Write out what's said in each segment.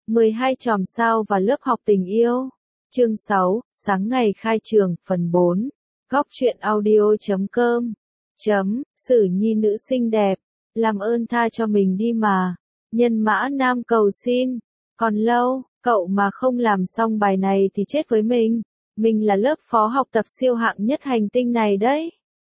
12 chòm sao và lớp học tình yêu. Chương 6, sáng ngày khai trường, phần 4. Góc truyện audio.com. Sử Nhi nữ xinh đẹp, làm ơn tha cho mình đi mà. Nhân mã nam cầu xin, còn lâu, cậu mà không làm xong bài này thì chết với mình. Mình là lớp phó học tập siêu hạng nhất hành tinh này đấy.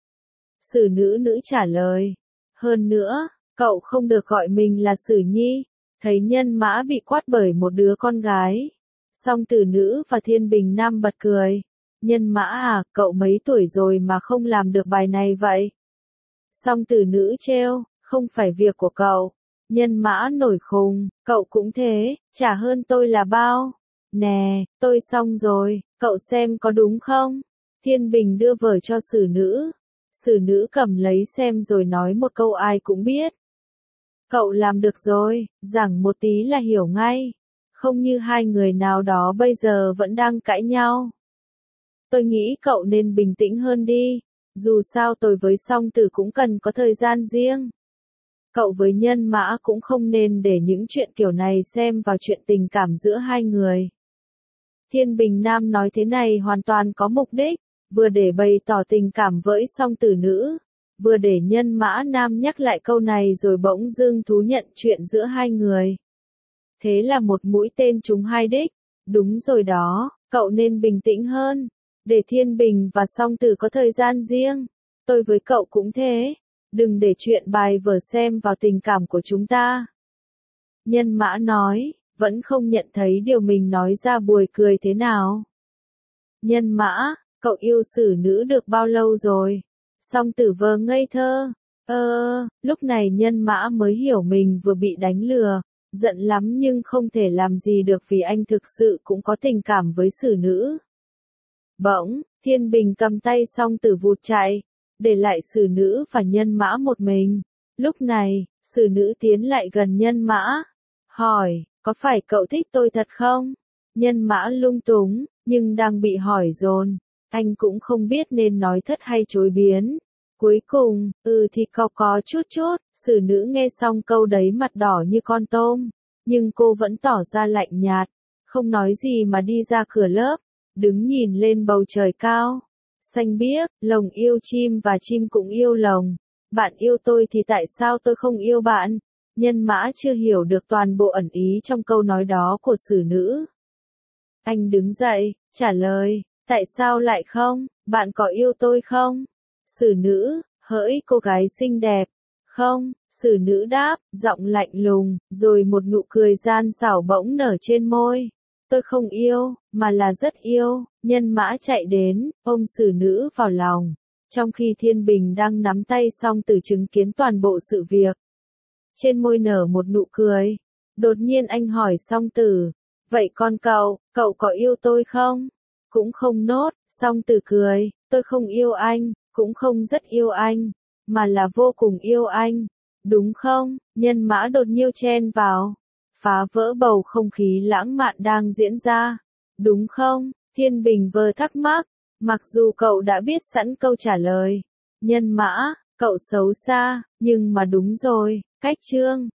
Sử nữ trả lời. Hơn nữa, cậu không được gọi mình là Sử Nhi. Thấy nhân mã bị quát bởi một đứa con gái. Song Tử nữ và Thiên Bình Nam bật cười. Nhân mã à, cậu mấy tuổi rồi mà không làm được bài này vậy? Song Tử nữ trêu, không phải việc của cậu. Nhân mã nổi khùng, cậu cũng thế, chả hơn tôi là bao. Nè, tôi xong rồi, cậu xem có đúng không? Thiên Bình đưa vở cho Sử nữ. Sử nữ cầm lấy xem rồi nói một câu ai cũng biết. Cậu làm được rồi, giảng một tí là hiểu ngay. Không như hai người nào đó bây giờ vẫn đang cãi nhau. Tôi nghĩ cậu nên bình tĩnh hơn đi. Dù sao tôi với Song Tử cũng cần có thời gian riêng. Cậu với nhân mã cũng không nên để những chuyện kiểu này xem vào chuyện tình cảm giữa hai người. Thiên Bình Nam nói thế này hoàn toàn có mục đích, vừa để bày tỏ tình cảm với Song Tử nữ, vừa để nhân mã nam nhắc lại câu này rồi bỗng dưng thú nhận chuyện giữa hai người. Thế là một mũi tên trúng hai đích. Đúng rồi đó, cậu nên bình tĩnh hơn. Để Thiên Bình và Song Tử có thời gian riêng. Tôi với cậu cũng thế. Đừng để chuyện bài vở xem vào tình cảm của chúng ta. Nhân mã nói, vẫn không nhận thấy điều mình nói ra buồn cười thế nào. Nhân mã, cậu yêu Sử nữ được bao lâu rồi? Song Tử vờ ngây thơ. Lúc này nhân mã mới hiểu mình vừa bị đánh lừa. Giận lắm nhưng không thể làm gì được vì anh thực sự cũng có tình cảm với Sử nữ. Bỗng, Thiên Bình cầm tay Song Tử vụt chạy, để lại Sử nữ và nhân mã một mình. Lúc này, Sử nữ tiến lại gần nhân mã. Hỏi, có phải cậu thích tôi thật không? Nhân mã lung túng, nhưng đang bị hỏi dồn. Anh cũng không biết nên nói thất hay chối biến. Cuối cùng, thì có chút. Sử nữ nghe xong câu đấy mặt đỏ như con tôm. Nhưng cô vẫn tỏ ra lạnh nhạt. Không nói gì mà đi ra cửa lớp. Đứng nhìn lên bầu trời cao. Xanh biếc, lồng yêu chim và chim cũng yêu lồng. Bạn yêu tôi thì tại sao tôi không yêu bạn? Nhân mã chưa hiểu được toàn bộ ẩn ý trong câu nói đó của Sử nữ. Anh đứng dậy, trả lời, tại sao lại không? Bạn có yêu tôi không? Sử nữ, hỡi cô gái xinh đẹp. Không, Sử nữ đáp, giọng lạnh lùng, rồi một nụ cười gian xảo bỗng nở trên môi. Tôi không yêu, mà là rất yêu. Nhân mã chạy đến, ôm Sử nữ vào lòng. Trong khi Thiên Bình đang nắm tay Song Tử chứng kiến toàn bộ sự việc. Trên môi nở một nụ cười. Đột nhiên anh hỏi Song Tử, vậy con cậu có yêu tôi không? Cũng không nốt. Song Tử cười, tôi không yêu anh, cũng không rất yêu anh, mà là vô cùng yêu anh. Đúng không? Nhân mã đột nhiên chen vào, phá vỡ bầu không khí lãng mạn đang diễn ra. Đúng không? Thiên Bình vờ thắc mắc, mặc dù cậu đã biết sẵn câu trả lời. Nhân mã, cậu xấu xa, nhưng mà đúng rồi, cách chương.